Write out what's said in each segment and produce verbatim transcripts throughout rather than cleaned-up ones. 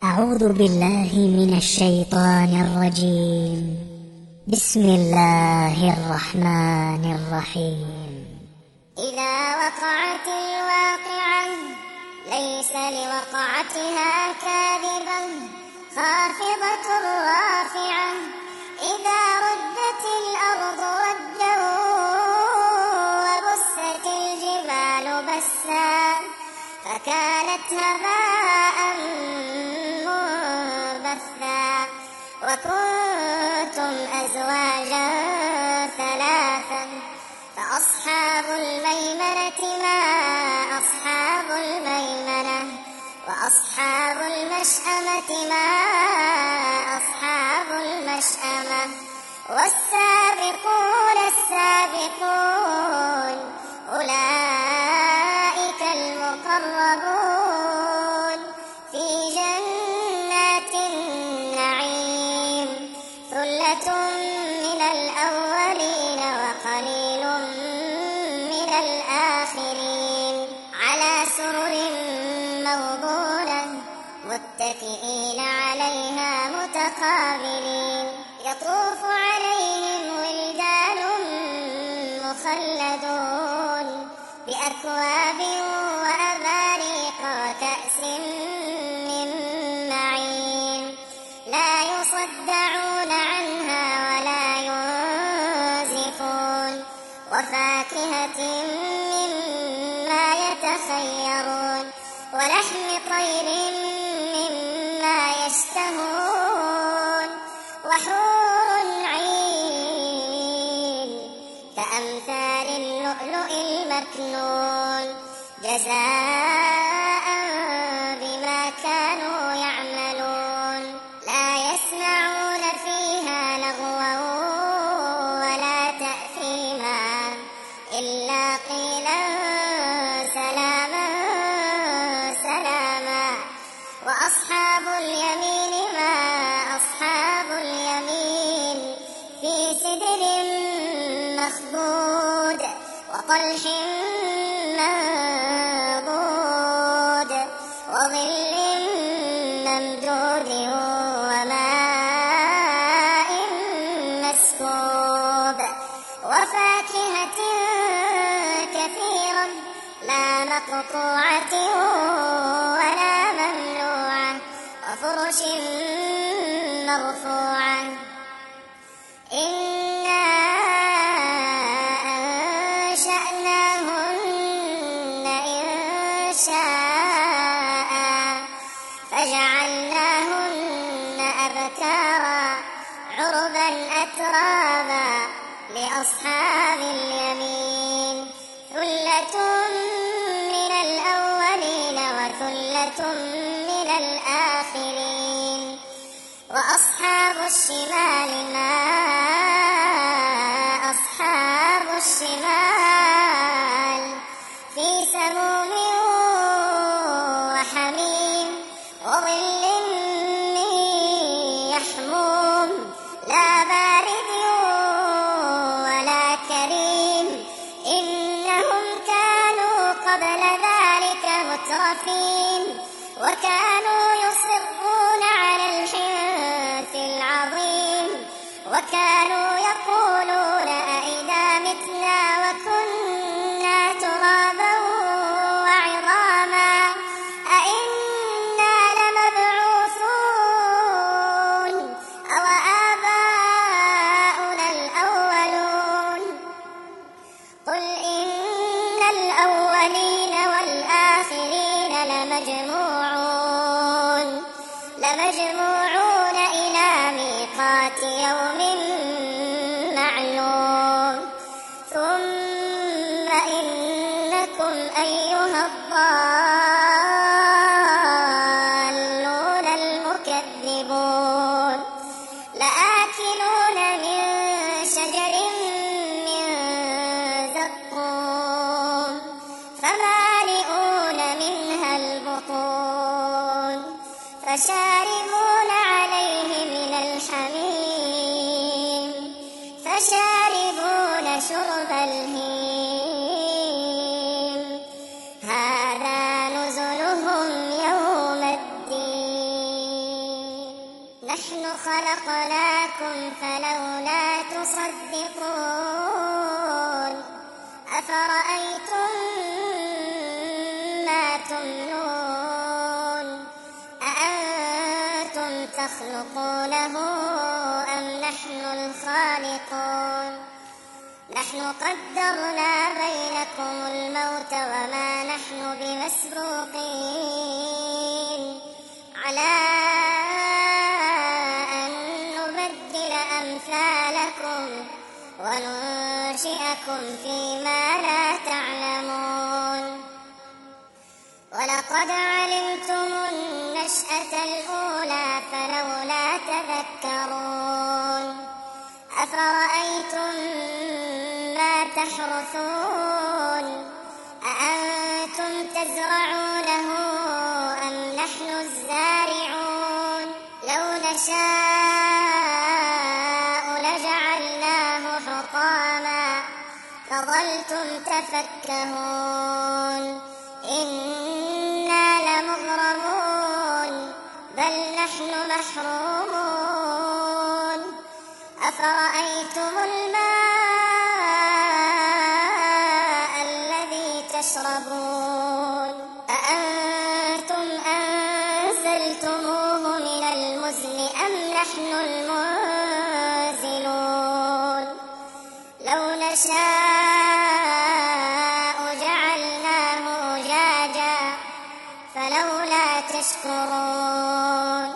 أعوذ بالله من الشيطان الرجيم. بسم الله الرحمن الرحيم. إذا وقعت الواقعة ليس لوقعتها كاذبة خافضة رافعة إذا ردت الأرض ردا وبست الجبال بسا فكانت هباء منبثا وكنتم أزواجا ثلاثا فأصحاب الميمنة ما أصحاب الميمنة وأصحاب المشأمة ما أصحاب المشأمة والسابقون السابقون أولئك المقربون في جنات النعيم ثلة من الأولين وقليل من الآخرين على سرر موضونة متكئين عليها متقابلين يطوف عليهم ولدان مخلدون بأكواب وأباريق وكأس من معين لا يصدعون عنها ولا ينزفون وفاكهة مما يتخيرون ولحم طير مما يشتهون وحور عين كأمثال اللؤلؤ المكنون جزاء بما كانوا يعملون لا يسمعون فيها لغوا ولا تأثيما إلا قيلا سلاما سلاما وأصحاب اليمين ما أصحاب اليمين في سدر مخضود وطلح منضود وظل ممدود وماء مسكوب وفاكهة كثيرة لا مقطوعة ولا ممنوعة وفرش مرفوعة إنا أنشأناهن إنشاء فجعلناهن أبكارا عربا أترابا لأصحاب اليمين ثلة من الأولين وثلة من الآخرين وأصحاب الشمال ما أصحاب الشمال في سموم وحميم وظل من يحموم لا بارد ولا كريم إنهم كانوا قبل ذلك مترفين وكانوا يصرون على الحنث العظيم وكانوا يقولون أئذا متنا وكنا ترابا وعظاما أئنا لمبعوثون أو آباؤنا الأولون قل إن الأولين والآخرين لمجموعون لمجموعون إلى ميقات يوم معلوم ثم إنكم أيها الضالون المكذبون لآكلون من شجر من زقوم فمالئون منها البطون فشاربون عليه من الحميم فشاربون شرب الهيم هذا نزلهم يوم الدين. نحن خلقناكم فلولا تصدقون أفرأيتم ما تمنون أأنتم تخلقونه أم نحن الخالقون نحن قدرنا بينكم الموت وما نحن بمسبوقين على أن نبدل أمثالكم وننشئكم فيما لا تعلمون ولقد علمتم النشأة الأولى فلولا تذكرون أفرأيتم ما تحرثون أأنتم تزرعونه أم نحن الزارعون لو نشاء لجعلناه حطاما فظلتم تفكهون إنا لمغرمون بل نحن محرومون أفرأيتم الماء الذي تشربون أأنتم أنزلتموه من المزن أم نحن المنزلون لو نشاء جعلناه أجاجا فلولا تشكرون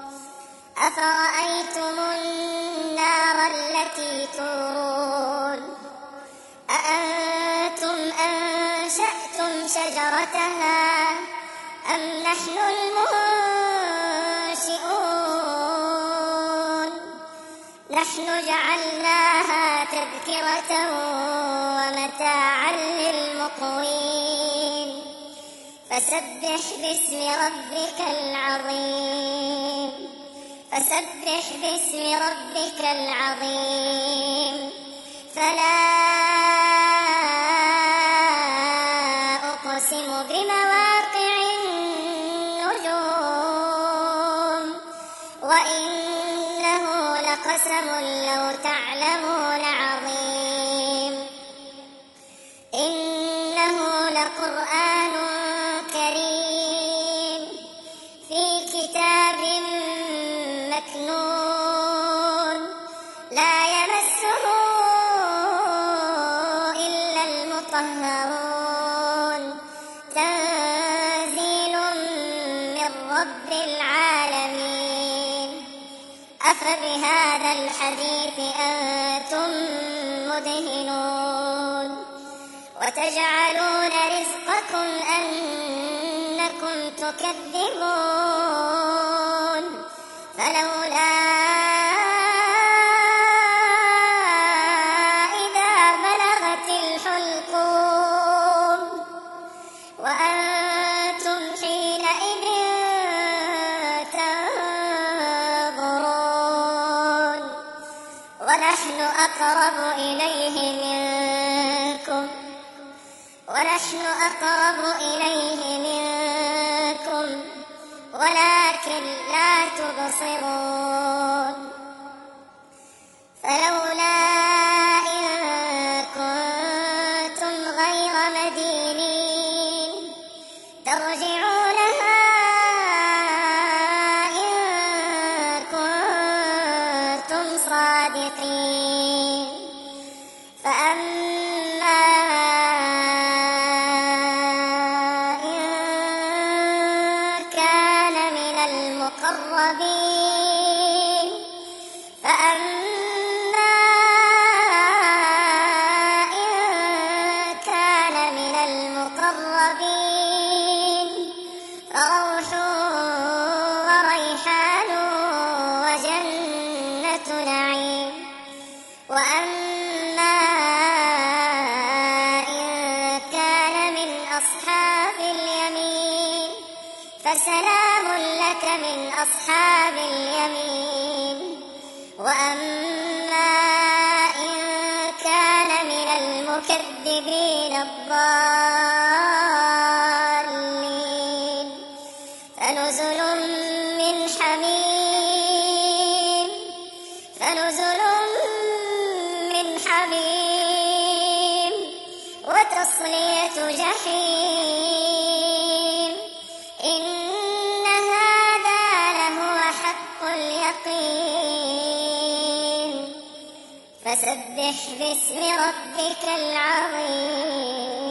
أفرأيتم النار التي تورون أأنتم أنشأتم شجرتها أم نحن المنشئون نحن جعلناها تذكرة ومتاعا للمقوين فسبح باسم ربك العظيم فسبح باسم ربك العظيم فلا أقسم بمواقع النجوم وإنه لقسم لو تعلمون عظيم إنه لقرآن كريم في كتاب مكنون لا يمسه إلا المطهرون تنزيل من رب العالمين أفبهذا الحديث أنتم مدهنون وتجعلون رزقكم أنكم تكذبون فلولا إذا بلغت الحلقوم وأنتم حينئذ تنظرون ونحن أقرب إليه منكم ونحن أقرب إليه منكم ولكن لا تبصرون فلولا إن كنتم غير مدينين ترجعونها إن كنتم صادقين فأما إن كان من المقربين فأما إن كان من المقربين فروح وريحان وجنة نعيم وأما إن كان من أصحاب اليمين فسلام لك من أصحاب اليمين وأما إن كان من المكذبين الضالين فنزل من حميم وتصلية جحيم إن هذا لهو حق اليقين فسبح باسم ربك العظيم